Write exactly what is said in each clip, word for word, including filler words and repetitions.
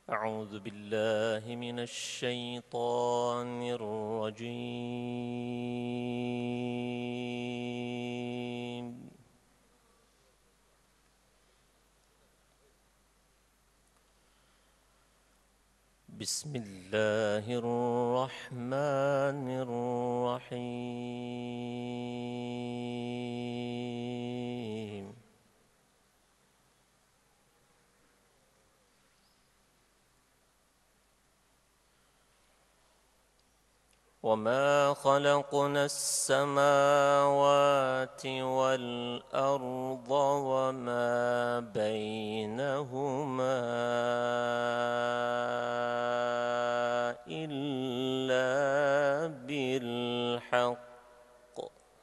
أعوذ بالله من الشيطان الرجيم. بسم الله الرحمن الرحيم. وما خلقنا السماوات والأرض وما بينهما إلا بالحق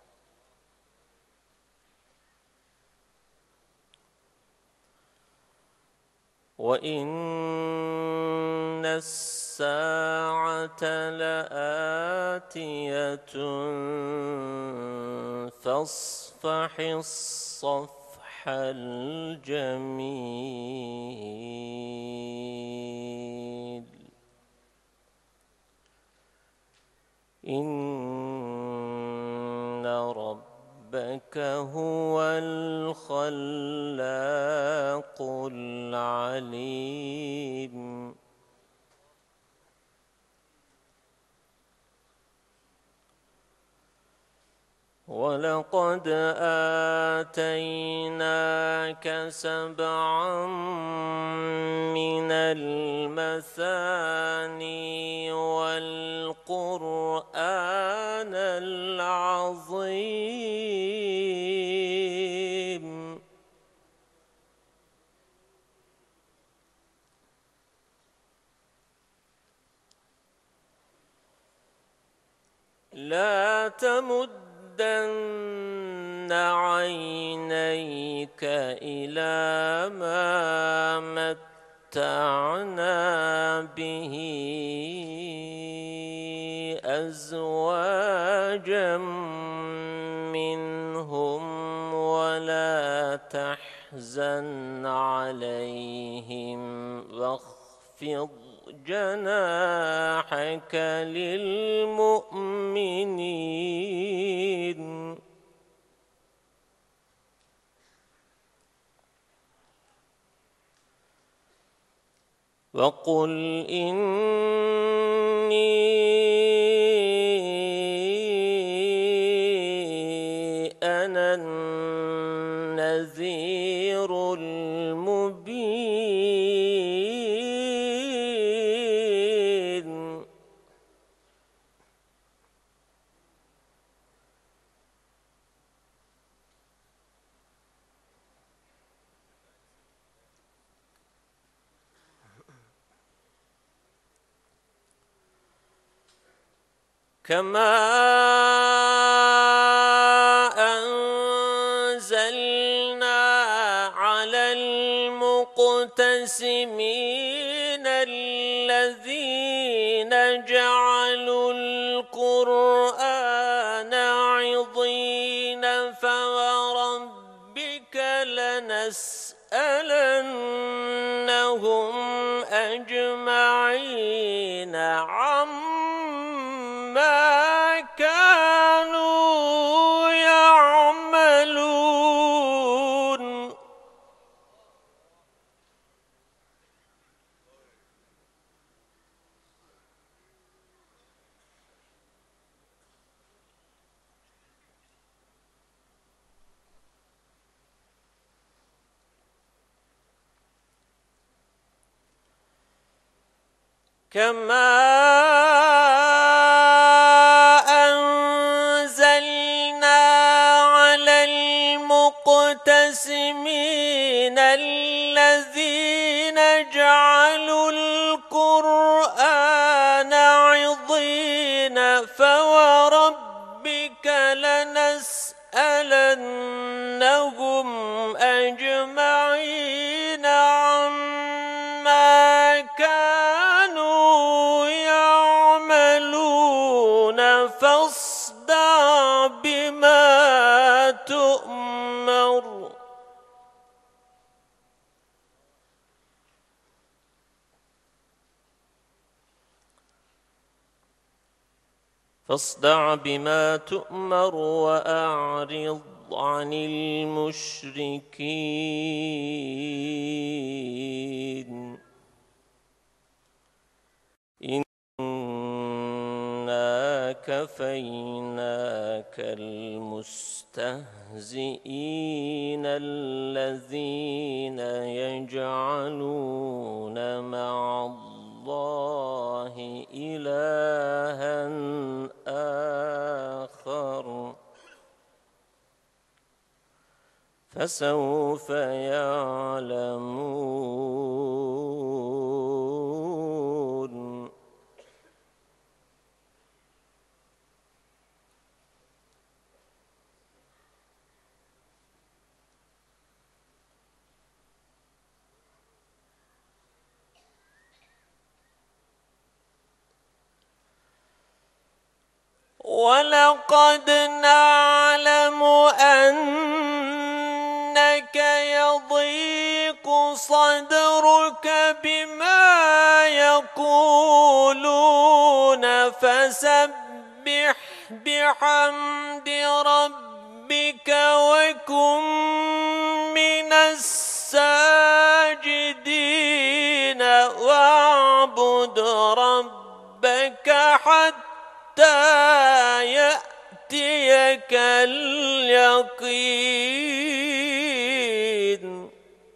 وإن الساعة لآتية فاصفح الصفح الجميل إن ربك هو الخلاق العليم. ولقد آتيناك سبعا من المثاني والقرآن العظيم لا تمد مدن عينيك إلى ما متعنا به أزواجا منهم ولا تحزن عليهم واخفض جناحك للمؤمنين وقل إني أنا النذير المبين كما أنزلنا على المقتسمين الذين جعلوا القرآن عضين فوربك لنسألنهم أجمعين عما كانوا يعملون كما أنزلنا على المقتسمين الذين جعلوا القرآن عضين فوربك لنسألنهم أجمعين عما كانوا يعملون فاصدع بما تؤمر فاصدع بما تؤمر وأعرض عن المشركين إنا كفيناك المستهزئين الذين يجعلون مع الله إلها آخر فسوف يعلمون. ولقد نعلم أنك يضيق صدرك بما يقولون فسبح بحمد ربك وكن من الساجدين واعبد ربك حتى حتى يأتيك اليقين.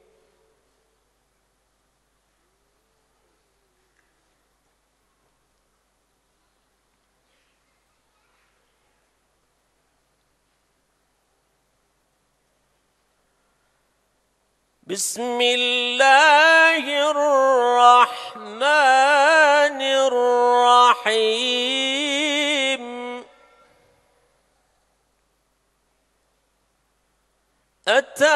بسم الله الرحمن الرحيم. أتى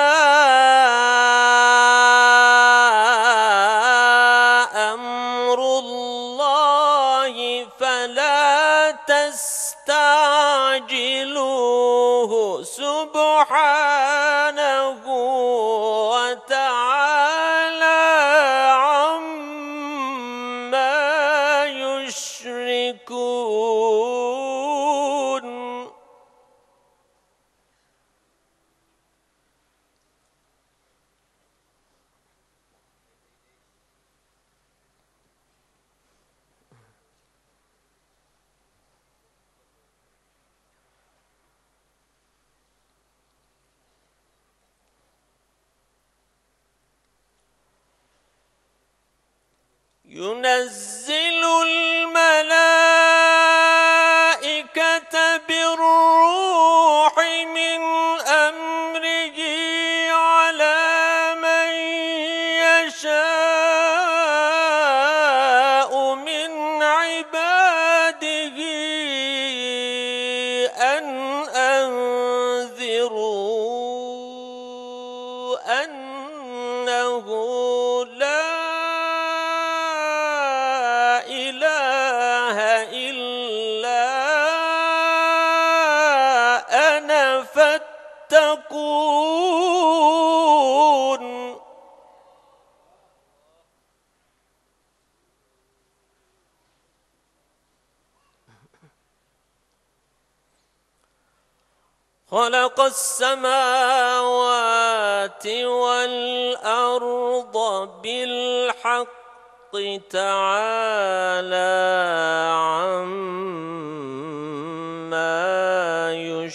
أمر الله فلا تستعجلوه سبحانه وتعالى عما يشركون. ينزل الملائكة بالروح من أمره على من يشاء من عباده أن أنذروا أنه لا فاتقون. خلق السماوات والأرض بالحق تعالى عما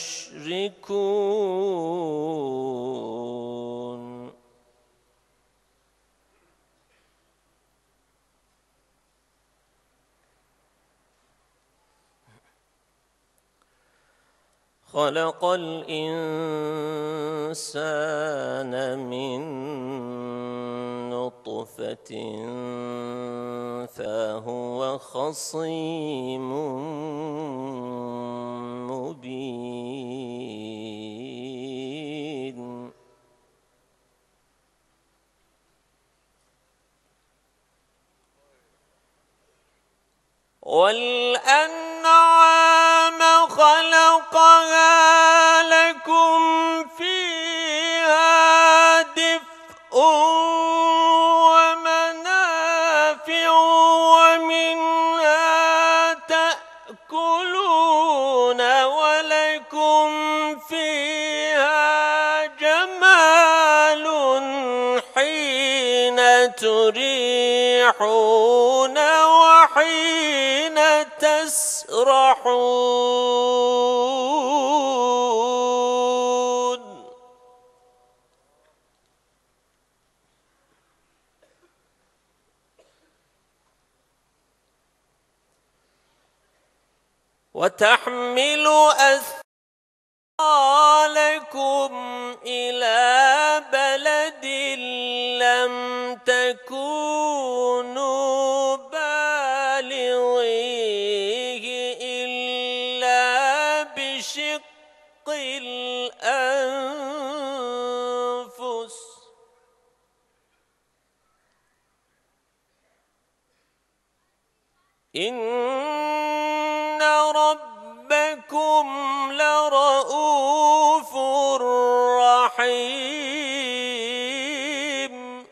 يشركون. خلق الإنسان من نطفة فهو خصيم مبين. والأنعام خلقها لكم فيها دفء ومنافع ومنها تأكلون تريحون وحين تسرحون وتحمل أثقالكم إلى بلد لم تكونوا بالغيه إلا بشق الأنفس إن ربكم لرؤوف رحيم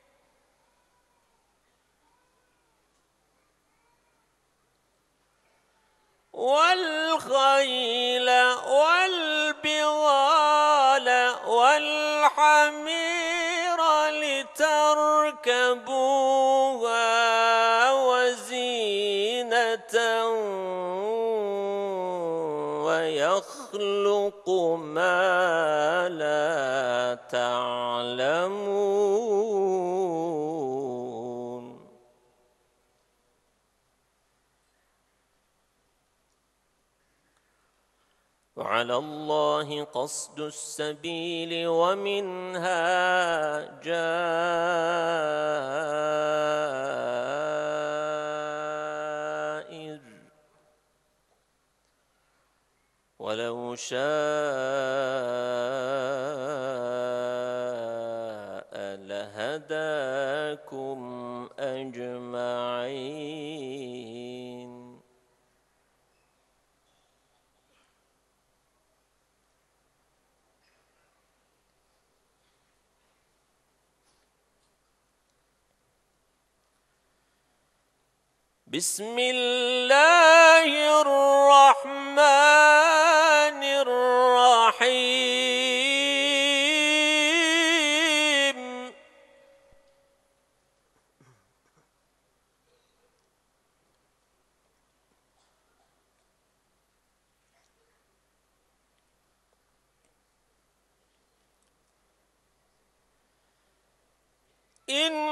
والخيل والبغال والحمير لتركبوها وزينة ويخلق ما لا تعلمون وعلى الله قصد السبيل ومنها جائر ولو شاء لهداكم أجمعين بسم الله الرحمن الرحيم إن